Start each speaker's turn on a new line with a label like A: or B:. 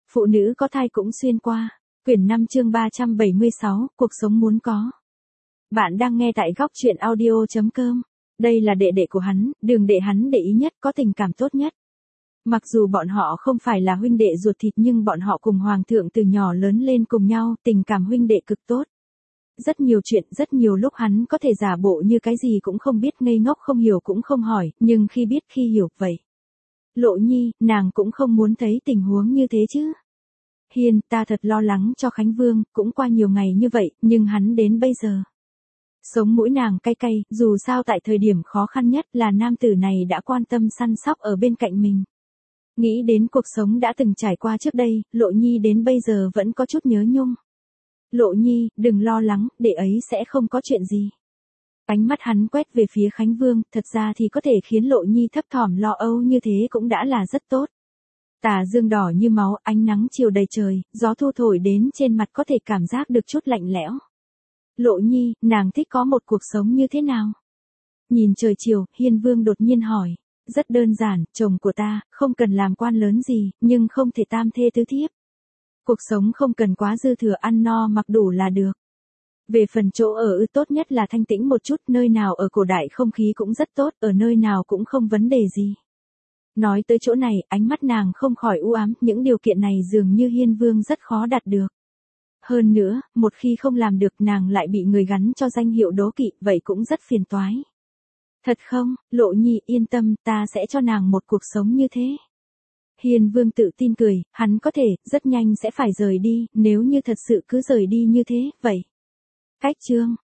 A: Phụ nữ có thai cũng xuyên qua. Quyển 5 chương 376, cuộc sống muốn có. Bạn đang nghe tại góc truyện audio.com. Đây là đệ đệ của hắn, đường đệ hắn để ý nhất, có tình cảm tốt nhất. Mặc dù bọn họ không phải là huynh đệ ruột thịt nhưng bọn họ cùng hoàng thượng từ nhỏ lớn lên cùng nhau, tình cảm huynh đệ cực tốt. Rất nhiều chuyện, rất nhiều lúc hắn có thể giả bộ như cái gì cũng không biết, ngây ngốc không hiểu cũng không hỏi, nhưng khi biết khi hiểu vậy. Lộ Nhi, nàng cũng không muốn thấy tình huống như thế chứ. Hiên, ta thật lo lắng cho Khánh Vương, cũng qua nhiều ngày như vậy, nhưng hắn đến bây giờ. Sống mũi nàng cay cay, dù sao tại thời điểm khó khăn nhất là nam tử này đã quan tâm săn sóc ở bên cạnh mình. Nghĩ đến cuộc sống đã từng trải qua trước đây, Lộ Nhi đến bây giờ vẫn có chút nhớ nhung. Lộ Nhi, đừng lo lắng, đệ ấy sẽ không có chuyện gì. Ánh mắt hắn quét về phía Khánh Vương, thật ra thì có thể khiến Lộ Nhi thấp thỏm lo âu như thế cũng đã là rất tốt. Tà dương đỏ như máu, ánh nắng chiều đầy trời, gió thu thổi đến trên mặt có thể cảm giác được chút lạnh lẽo. Lộ Nhi, nàng thích có một cuộc sống như thế nào? Nhìn trời chiều, Hiên Vương đột nhiên hỏi. Rất đơn giản, chồng của ta, không cần làm quan lớn gì, nhưng không thể tam thê tứ thiếp. Cuộc sống không cần quá dư thừa, ăn no mặc đủ là được. Về phần chỗ ở tốt nhất là thanh tĩnh một chút, nơi nào ở cổ đại không khí cũng rất tốt, ở nơi nào cũng không vấn đề gì. Nói tới chỗ này, ánh mắt nàng không khỏi u ám, những điều kiện này dường như Hiên Vương rất khó đạt được. Hơn nữa, một khi không làm được nàng lại bị người gắn cho danh hiệu đố kỵ, vậy cũng rất phiền toái. Thật không, Lộ Nhi yên tâm, ta sẽ cho nàng một cuộc sống như thế. Hiên Vương tự tin cười, hắn có thể, rất nhanh sẽ phải rời đi, nếu như thật sự cứ rời đi như thế, vậy. Cách chương.